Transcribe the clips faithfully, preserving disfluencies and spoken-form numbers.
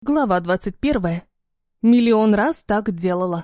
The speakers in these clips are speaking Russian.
Глава двадцать первая. Миллион раз так делала.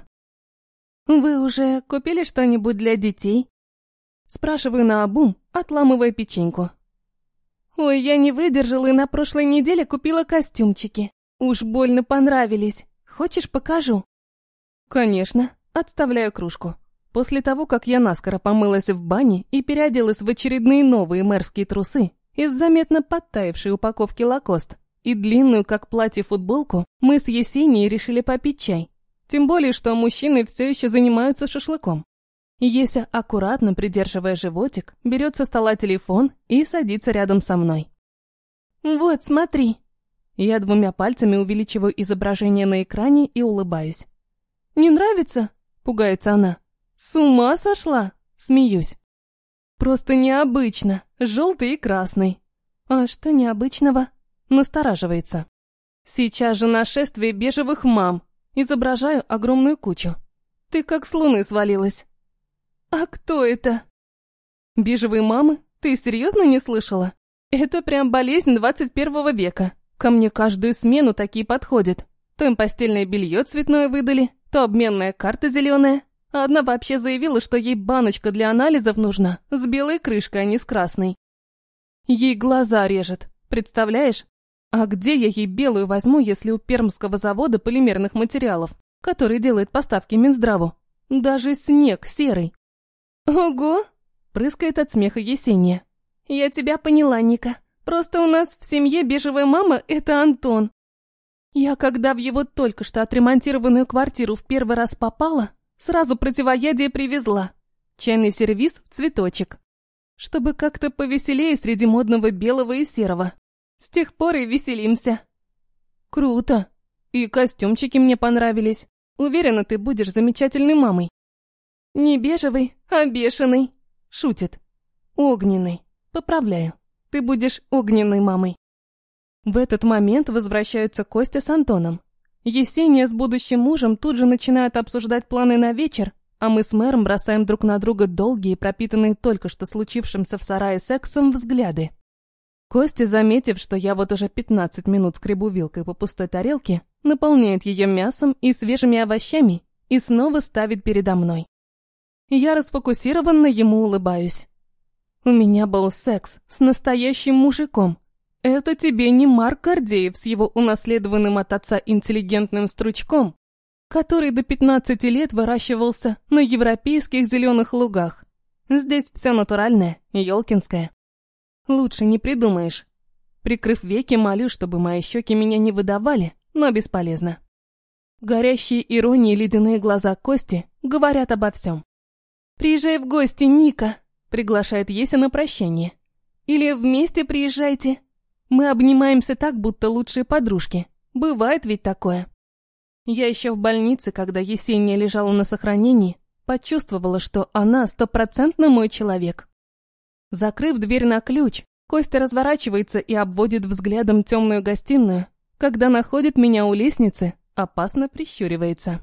«Вы уже купили что-нибудь для детей?» Спрашиваю наобум, отламывая печеньку. «Ой, я не выдержала и на прошлой неделе купила костюмчики. Уж больно понравились. Хочешь, покажу?» «Конечно». Отставляю кружку. После того, как я наскоро помылась в бане и переоделась в очередные новые мэрские трусы из заметно подтаявшей упаковки Лакост, и длинную, как платье, футболку, мы с Есенией решили попить чай. Тем более, что мужчины все еще занимаются шашлыком. Еся, аккуратно придерживая животик, берет со стола телефон и садится рядом со мной. «Вот, смотри». Я двумя пальцами увеличиваю изображение на экране и улыбаюсь. «Не нравится?» – пугается она. «С ума сошла?» – смеюсь. «Просто необычно, желтый и красный». «А что необычного?» Настораживается. Сейчас же нашествие бежевых мам. Изображаю огромную кучу. Ты как с луны свалилась. А кто это? Бежевые мамы? Ты серьезно не слышала? Это прям болезнь двадцать первого века. Ко мне каждую смену такие подходят. То им постельное белье цветное выдали, то обменная карта зеленая. А одна вообще заявила, что ей баночка для анализов нужна, с белой крышкой, а не с красной. Ей глаза режет, представляешь? А где я ей белую возьму, если у Пермского завода полимерных материалов, который делает поставки Минздраву, даже снег серый? Ого! Прыскает от смеха Есения. Я тебя поняла, Ника. Просто у нас в семье бежевая мама – это Антон. Я, когда в его только что отремонтированную квартиру в первый раз попала, сразу противоядие привезла. Чайный сервиз в цветочек. Чтобы как-то повеселее среди модного белого и серого. С тех пор и веселимся. Круто. И костюмчики мне понравились. Уверена, ты будешь замечательной мамой. Не бежевый, а бешеный. Шутит. Огненный. Поправляю. Ты будешь огненной мамой. В этот момент возвращаются Костя с Антоном. Есения с будущим мужем тут же начинают обсуждать планы на вечер, а мы с мэром бросаем друг на друга долгие, пропитанные только что случившимся в сарае сексом, взгляды. Костя, заметив, что я вот уже пятнадцать минут скребу вилкой по пустой тарелке, наполняет ее мясом и свежими овощами и снова ставит передо мной. Я расфокусированно ему улыбаюсь. У меня был секс с настоящим мужиком. Это тебе не Марк Гордеев с его унаследованным от отца интеллигентным стручком, который до пятнадцати лет выращивался на европейских зеленых лугах. Здесь все натуральное, ёлкинское. Лучше не придумаешь. Прикрыв веки, молю, чтобы мои щеки меня не выдавали, но бесполезно. Горящие иронией ледяные глаза Кости говорят обо всем. «Приезжай в гости, Ника», — приглашает Еся на прощание. «Или вместе приезжайте. Мы обнимаемся так, будто лучшие подружки. Бывает ведь такое». Я еще в больнице, когда Есения лежала на сохранении, почувствовала, что она стопроцентно мой человек. Закрыв дверь на ключ, Костя разворачивается и обводит взглядом темную гостиную. Когда находит меня у лестницы, опасно прищуривается.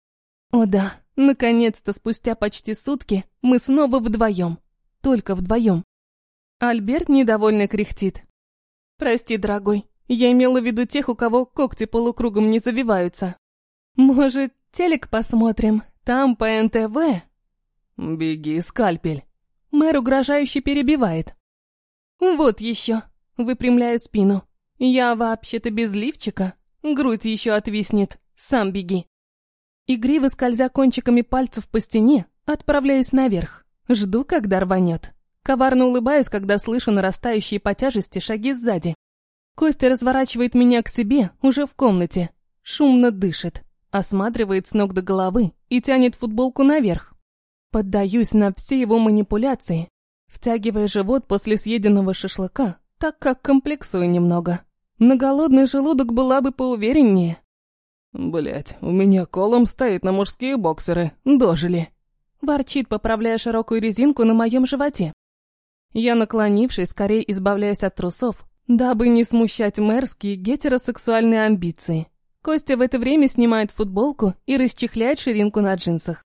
О да, наконец-то спустя почти сутки мы снова вдвоем. Только вдвоем. Альберт недовольно кряхтит. «Прости, дорогой, я имела в виду тех, у кого когти полукругом не завиваются. Может, телек посмотрим? Там по эн тэ вэ?» «Беги, скальпель». Мэр угрожающе перебивает. «Вот еще!» Выпрямляю спину. «Я вообще-то без лифчика. Грудь еще отвиснет. Сам беги». Игриво скользя кончиками пальцев по стене, отправляюсь наверх. Жду, когда рванет. Коварно улыбаюсь, когда слышу нарастающие по тяжести шаги сзади. Костя разворачивает меня к себе уже в комнате. Шумно дышит. Осматривает с ног до головы и тянет футболку наверх. Поддаюсь на все его манипуляции, втягивая живот после съеденного шашлыка, так как комплексую немного. На голодный желудок была бы поувереннее. «Блядь, у меня колом стоит на мужские боксеры. Дожили!» Ворчит, поправляя широкую резинку на моем животе. Я, наклонившись, скорее избавляюсь от трусов, дабы не смущать мэрские гетеросексуальные амбиции. Костя в это время снимает футболку и расчехляет ширинку на джинсах.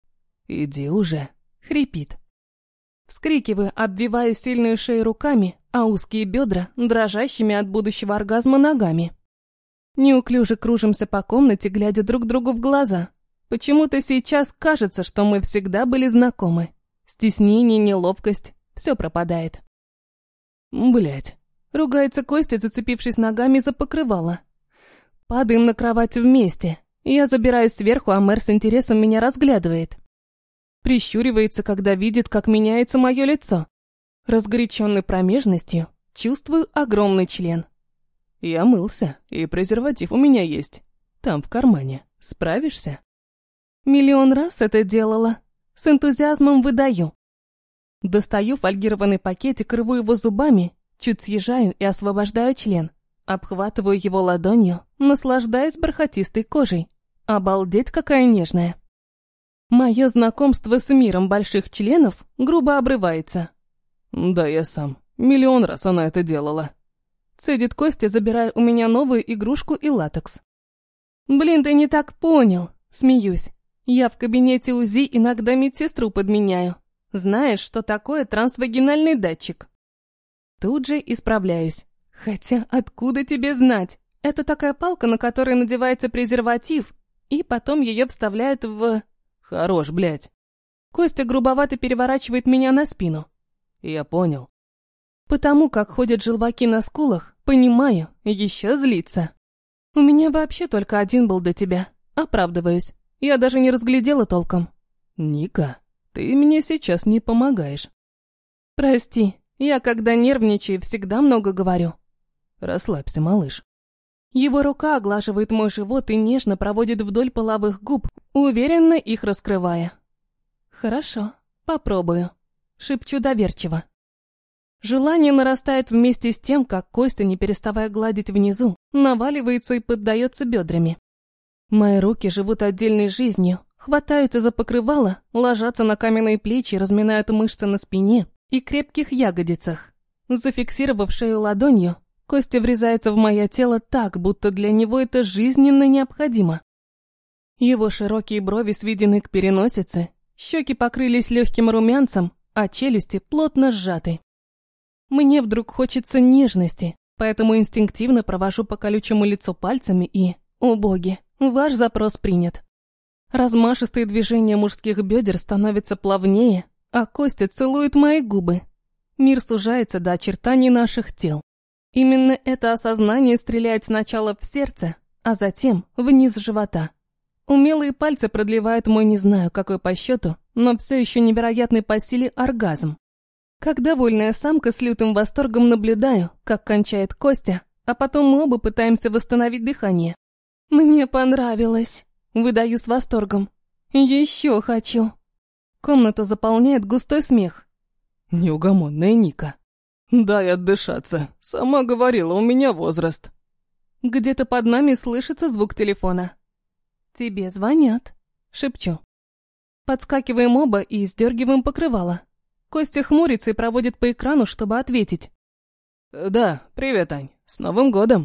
«Иди уже!» — хрипит. Вскрикиваю, обвивая сильную шею руками, а узкие бедра дрожащими от будущего оргазма ногами. Неуклюже кружимся по комнате, глядя друг другу в глаза. Почему-то сейчас кажется, что мы всегда были знакомы. Стеснение, неловкость — все пропадает. Блять. Ругается Костя, зацепившись ногами за покрывало. Падаем на кровать вместе. Я забираюсь сверху, а мэр с интересом меня разглядывает. Прищуривается, когда видит, как меняется мое лицо. Разгоряченный промежностью, чувствую огромный член. Я мылся, и презерватив у меня есть. Там, в кармане. Справишься? Миллион раз это делала. С энтузиазмом выдаю. Достаю фольгированный пакетик, рву его зубами, чуть съезжаю и освобождаю член. Обхватываю его ладонью, наслаждаясь бархатистой кожей. Обалдеть, какая нежная. Мое знакомство с миром больших членов грубо обрывается. Да, я сам. Миллион раз она это делала. Цедит Костя, забирая у меня новую игрушку и латекс. Блин, ты не так понял. Смеюсь. Я в кабинете УЗИ иногда медсестру подменяю. Знаешь, что такое трансвагинальный датчик? Тут же исправляюсь. Хотя откуда тебе знать? Это такая палка, на которой надевается презерватив, и потом ее вставляют в... Хорош, блядь. Костя грубовато переворачивает меня на спину. Я понял. Потому как ходят желваки на скулах, понимаю, еще злится. У меня вообще только один был до тебя. Оправдываюсь. Я даже не разглядела толком. Ника, ты мне сейчас не помогаешь. Прости, я когда нервничаю, всегда много говорю. Расслабься, малыш. Его рука оглаживает мой живот и нежно проводит вдоль половых губ, уверенно их раскрывая. Хорошо, попробую. Шепчу доверчиво. Желание нарастает вместе с тем, как Костя, не переставая гладить внизу, наваливается и поддается бедрами. Мои руки живут отдельной жизнью, хватаются за покрывало, ложатся на каменные плечи, разминают мышцы на спине и крепких ягодицах. Зафиксировав шею ладонью, Костя врезается в мое тело так, будто для него это жизненно необходимо. Его широкие брови сведены к переносице, щеки покрылись легким румянцем, а челюсти плотно сжаты. Мне вдруг хочется нежности, поэтому инстинктивно провожу по колючему лицу пальцами и... О боги, ваш запрос принят. Размашистые движения мужских бедер становятся плавнее, а Костя целует мои губы. Мир сужается до очертаний наших тел. Именно это осознание стреляет сначала в сердце, а затем вниз живота. Умелые пальцы продлевают мой не знаю какой по счету, но все еще невероятный по силе оргазм. Как довольная самка с лютым восторгом наблюдаю, как кончает Костя, а потом мы оба пытаемся восстановить дыхание. Мне понравилось. Выдаю с восторгом. Еще хочу. Комнату заполняет густой смех. Неугомонная Ника. Дай отдышаться. Сама говорила, у меня возраст. Где-то под нами слышится звук телефона. Тебе звонят. Шепчу. Подскакиваем оба и сдергиваем покрывало. Костя хмурится и проводит по экрану, чтобы ответить. Да, привет, Ань. С Новым годом.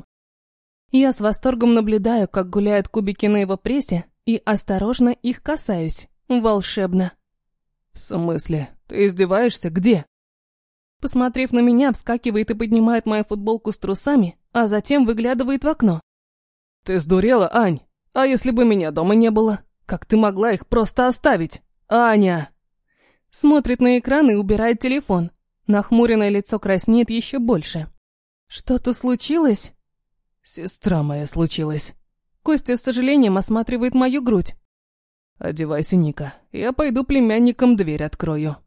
Я с восторгом наблюдаю, как гуляют кубики на его прессе, и осторожно их касаюсь. Волшебно. В смысле? Ты издеваешься? Где? Посмотрев на меня, вскакивает и поднимает мою футболку с трусами, а затем выглядывает в окно. Ты сдурела, Ань? А если бы меня дома не было? Как ты могла их просто оставить? Аня! Смотрит на экран и убирает телефон. Нахмуренное лицо краснеет еще больше. Что-то случилось? Сестра моя случилась. Костя с сожалением осматривает мою грудь. Одевайся, Ника, я пойду племянникам дверь открою.